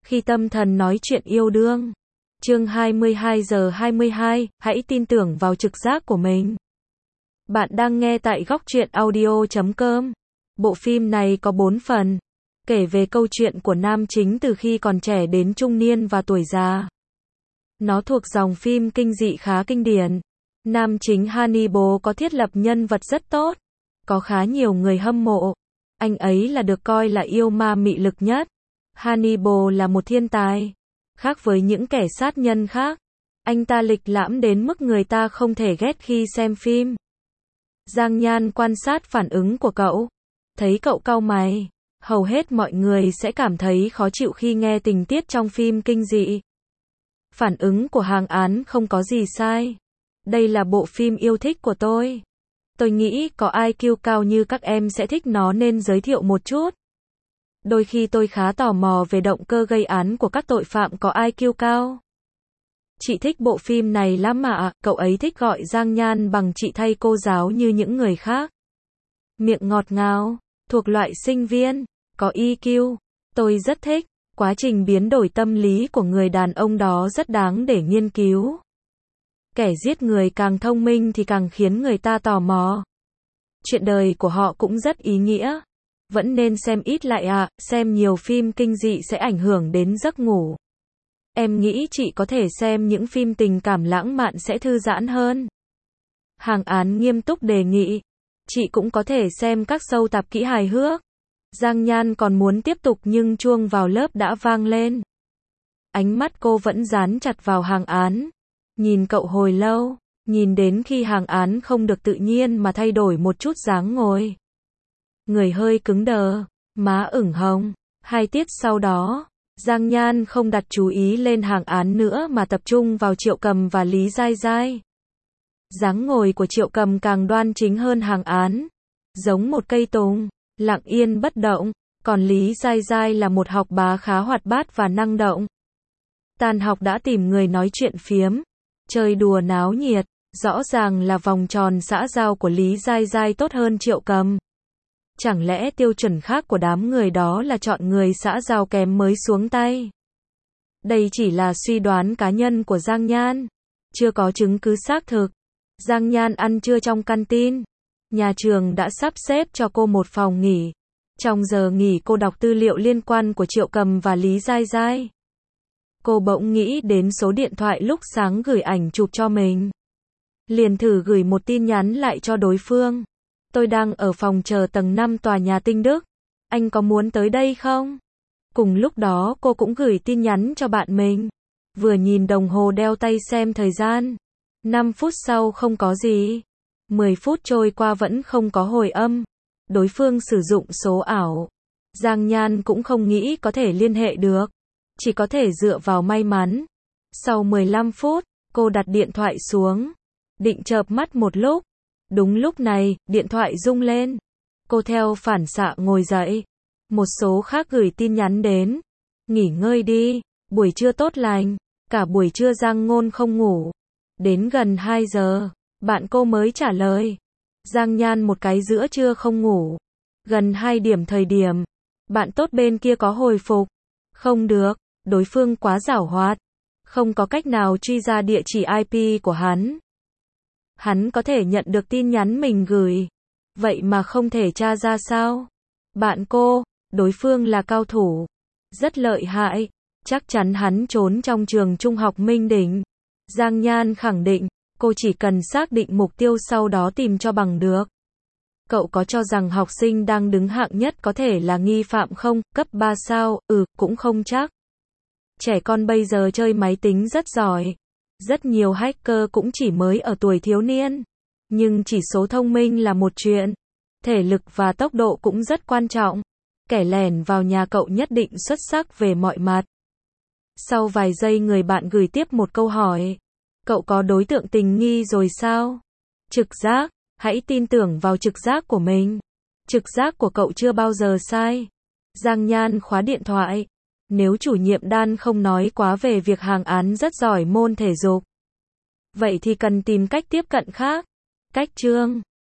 Khi tâm thần nói chuyện yêu đương. Chương 22:22, hãy tin tưởng vào trực giác của mình. Bạn đang nghe tại Góc Truyện Audio.com. Bộ phim này có 4 phần, kể về câu chuyện của nam chính từ khi còn trẻ đến trung niên và tuổi già. Nó thuộc dòng phim kinh dị khá kinh điển. Nam chính Hannibal có thiết lập nhân vật rất tốt, có khá nhiều người hâm mộ. Anh ấy là được coi là yêu ma mị lực nhất. Hannibal là một thiên tài. Khác với những kẻ sát nhân khác, anh ta lịch lãm đến mức người ta không thể ghét khi xem phim. Giang Nhan quan sát phản ứng của cậu. Thấy cậu cau mày. Hầu hết mọi người sẽ cảm thấy khó chịu khi nghe tình tiết trong phim kinh dị. Phản ứng của Hàng Án không có gì sai. Đây là bộ phim yêu thích của tôi. Tôi nghĩ có IQ cao như các em sẽ thích nó nên giới thiệu một chút. Đôi khi tôi khá tò mò về động cơ gây án của các tội phạm có IQ cao. Chị thích bộ phim này lắm ạ, cậu ấy thích gọi Giang Nhan bằng chị thay cô giáo như những người khác. Miệng ngọt ngào, thuộc loại sinh viên, có EQ. Tôi rất thích, quá trình biến đổi tâm lý của người đàn ông đó rất đáng để nghiên cứu. Kẻ giết người càng thông minh thì càng khiến người ta tò mò. Chuyện đời của họ cũng rất ý nghĩa. Vẫn nên xem ít lại ạ, xem nhiều phim kinh dị sẽ ảnh hưởng đến giấc ngủ. Em nghĩ chị có thể xem những phim tình cảm lãng mạn sẽ thư giãn hơn. Hàng Án nghiêm túc đề nghị. Chị cũng có thể xem các show tạp kỹ hài hước. Giang Nhan còn muốn tiếp tục nhưng chuông vào lớp đã vang lên. Ánh mắt cô vẫn dán chặt vào Hàng Án. Nhìn cậu hồi lâu, nhìn đến khi Hàng Án không được tự nhiên mà thay đổi một chút dáng ngồi. Người hơi cứng đờ, má ửng hồng. 2 tiết sau đó, Giang Nhan không đặt chú ý lên Hàng Án nữa mà tập trung vào Triệu Cầm và Lý Giai Giai. Dáng ngồi của Triệu Cầm càng đoan chính hơn Hàng Án, giống một cây tùng, lặng yên bất động, còn Lý Giai Giai là một học bá khá hoạt bát và năng động. Tan học đã tìm người nói chuyện phiếm, chơi đùa náo nhiệt, rõ ràng là vòng tròn xã giao của Lý Giai Giai tốt hơn Triệu Cầm. Chẳng lẽ tiêu chuẩn khác của đám người đó là chọn người xã giao kém mới xuống tay? Đây chỉ là suy đoán cá nhân của Giang Nhan, chưa có chứng cứ xác thực. Giang Nhan ăn trưa trong canteen. Nhà trường đã sắp xếp cho cô một phòng nghỉ. Trong giờ nghỉ cô đọc tư liệu liên quan của Triệu Cầm và Lý Giai Giai. Cô bỗng nghĩ đến số điện thoại lúc sáng gửi ảnh chụp cho mình. Liền thử gửi một tin nhắn lại cho đối phương. Tôi đang ở phòng chờ tầng 5 tòa nhà Tinh Đức. Anh có muốn tới đây không? Cùng lúc đó cô cũng gửi tin nhắn cho bạn mình. Vừa nhìn đồng hồ đeo tay xem thời gian. 5 phút sau không có gì. 10 phút trôi qua vẫn không có hồi âm. Đối phương sử dụng số ảo. Giang Nhan cũng không nghĩ có thể liên hệ được. Chỉ có thể dựa vào may mắn. Sau 15 phút, cô đặt điện thoại xuống. Định chợp mắt một lúc. Đúng lúc này, điện thoại rung lên. Cô theo phản xạ ngồi dậy. Một số khác gửi tin nhắn đến. Nghỉ ngơi đi, buổi trưa tốt lành. Cả buổi trưa Giang Ngôn không ngủ. Đến gần 2 giờ, bạn cô mới trả lời. Giang Nhan một cái giữa trưa không ngủ. Gần 2 điểm thời điểm, bạn tốt bên kia có hồi phục. Không được, đối phương quá giảo hoạt. Không có cách nào truy ra địa chỉ IP của hắn. Hắn có thể nhận được tin nhắn mình gửi. Vậy mà không thể tra ra sao? Bạn cô, đối phương là cao thủ. Rất lợi hại. Chắc chắn hắn trốn trong trường trung học Minh Đỉnh. Giang Nhan khẳng định, cô chỉ cần xác định mục tiêu sau đó tìm cho bằng được. Cậu có cho rằng học sinh đang đứng hạng nhất có thể là nghi phạm không? Cấp 3 sao? Cũng không chắc. Trẻ con bây giờ chơi máy tính rất giỏi. Rất nhiều hacker cũng chỉ mới ở tuổi thiếu niên. Nhưng chỉ số thông minh là một chuyện. Thể lực và tốc độ cũng rất quan trọng. Kẻ lẻn vào nhà cậu nhất định xuất sắc về mọi mặt. Sau vài giây người bạn gửi tiếp một câu hỏi. Cậu có đối tượng tình nghi rồi sao? Trực giác, hãy tin tưởng vào trực giác của mình. Trực giác của cậu chưa bao giờ sai. Giang Nhan khóa điện thoại. Nếu chủ nhiệm Đan không nói quá về việc Hàng Án rất giỏi môn thể dục, vậy thì cần tìm cách tiếp cận khác. Cách chương